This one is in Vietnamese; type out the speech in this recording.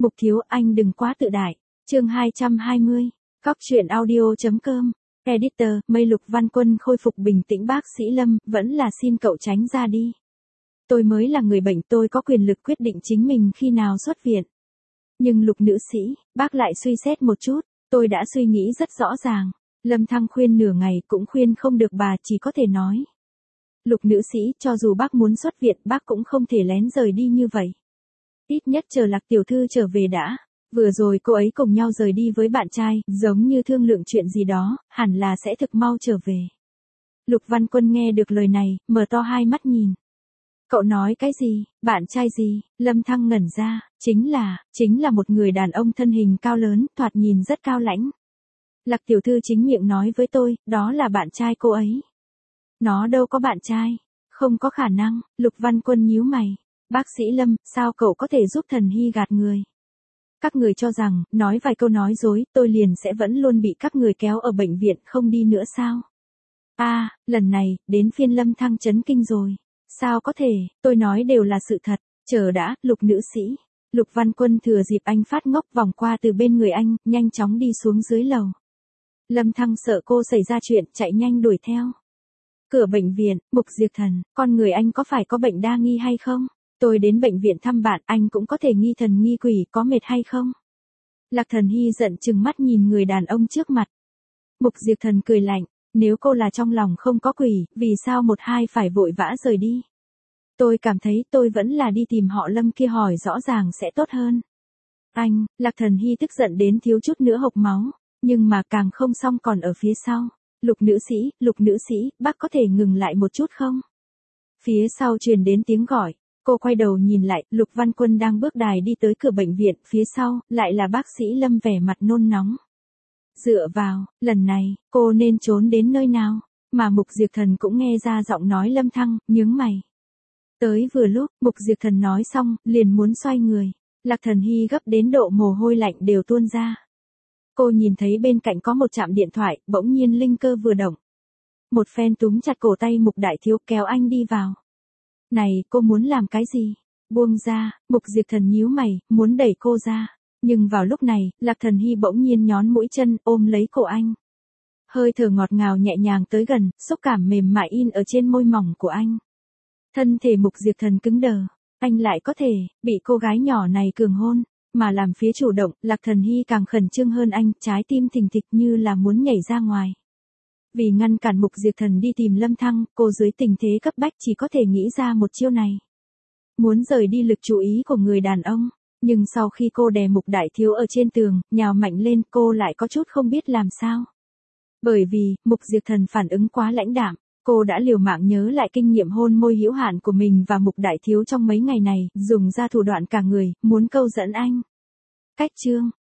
Mục thiếu, anh đừng quá tự đại. Chương 220. Cóc truyện audio.com. Editor, Mây Lục Văn Quân khôi phục bình tĩnh. Bác sĩ Lâm, vẫn là xin cậu tránh ra đi. Tôi mới là người bệnh, tôi có quyền lực quyết định chính mình khi nào xuất viện. Nhưng Lục nữ sĩ, bác lại suy xét một chút, tôi đã suy nghĩ rất rõ ràng. Lâm Thăng khuyên nửa ngày cũng khuyên không được, bà chỉ có thể nói. Lục nữ sĩ, cho dù bác muốn xuất viện, bác cũng không thể lén rời đi như vậy. Ít nhất chờ Lạc tiểu thư trở về đã. Vừa rồi cô ấy cùng nhau rời đi với bạn trai, giống như thương lượng chuyện gì đó, hẳn là sẽ thực mau trở về. Lục Văn Quân nghe được lời này, mở to hai mắt nhìn. Cậu nói cái gì, bạn trai gì? Lâm Thăng ngẩn ra, chính là một người đàn ông thân hình cao lớn, thoạt nhìn rất cao lãnh. Lạc tiểu thư chính miệng nói với tôi, đó là bạn trai cô ấy. Nó đâu có bạn trai, không có khả năng. Lục Văn Quân nhíu mày. Bác sĩ Lâm, sao cậu có thể giúp Thần Hy gạt người? Các người cho rằng, nói vài câu nói dối, tôi liền sẽ vẫn luôn bị các người kéo ở bệnh viện không đi nữa sao? Lần này, đến phiên Lâm Thăng chấn kinh rồi. Sao có thể, tôi nói đều là sự thật. Chờ đã, Lục nữ sĩ. Lục Văn Quân thừa dịp anh phát ngốc vòng qua từ bên người anh, nhanh chóng đi xuống dưới lầu. Lâm Thăng sợ cô xảy ra chuyện, chạy nhanh đuổi theo. Cửa bệnh viện, Mục Diệp Thần, con người anh có phải có bệnh đa nghi hay không? Tôi đến bệnh viện thăm bạn, anh cũng có thể nghi thần nghi quỷ, có mệt hay không? Lạc Thần Hy giận chừng mắt nhìn người đàn ông trước mặt. Mục Diệp Thần cười lạnh, nếu cô là trong lòng không có quỷ, vì sao một hai phải vội vã rời đi? Tôi cảm thấy tôi vẫn là đi tìm họ Lâm kia hỏi rõ ràng sẽ tốt hơn. Anh, Lạc Thần Hy tức giận đến thiếu chút nữa hộc máu, nhưng mà càng không xong còn ở phía sau. Lục nữ sĩ, bác có thể ngừng lại một chút không? Phía sau truyền đến tiếng gọi. Cô quay đầu nhìn lại, Lục Văn Quân đang bước đài đi tới cửa bệnh viện, phía sau, lại là bác sĩ Lâm vẻ mặt nôn nóng. Dựa vào, lần này, cô nên trốn đến nơi nào? Mà Mục Diệp Thần cũng nghe ra giọng nói Lâm Thăng, nhướng mày. Tới vừa lúc, Mục Diệp Thần nói xong, liền muốn xoay người. Lạc Thần Hy gấp đến độ mồ hôi lạnh đều tuôn ra. Cô nhìn thấy bên cạnh có một trạm điện thoại, bỗng nhiên linh cơ vừa động. Một phen túm chặt cổ tay Mục Đại Thiếu kéo anh đi vào. Này, cô muốn làm cái gì? Buông ra, Mục Diệp Thần nhíu mày, muốn đẩy cô ra. Nhưng vào lúc này, Lạc Thần Hy bỗng nhiên nhón mũi chân, ôm lấy cổ anh. Hơi thở ngọt ngào nhẹ nhàng tới gần, xúc cảm mềm mại in ở trên môi mỏng của anh. Thân thể Mục Diệp Thần cứng đờ, anh lại có thể, bị cô gái nhỏ này cường hôn, mà làm phía chủ động, Lạc Thần Hy càng khẩn trương hơn anh, trái tim thình thịch như là muốn nhảy ra ngoài. Vì ngăn cản Mục Diệp Thần đi tìm Lâm Thăng, cô dưới tình thế cấp bách chỉ có thể nghĩ ra một chiêu này. Muốn rời đi lực chú ý của người đàn ông, nhưng sau khi cô đè Mục Đại Thiếu ở trên tường, nhào mạnh lên, cô lại có chút không biết làm sao. Bởi vì, Mục Diệp Thần phản ứng quá lãnh đạm, cô đã liều mạng nhớ lại kinh nghiệm hôn môi hữu hạn của mình và Mục Đại Thiếu trong mấy ngày này, dùng ra thủ đoạn cả người, muốn câu dẫn anh. Cách chương,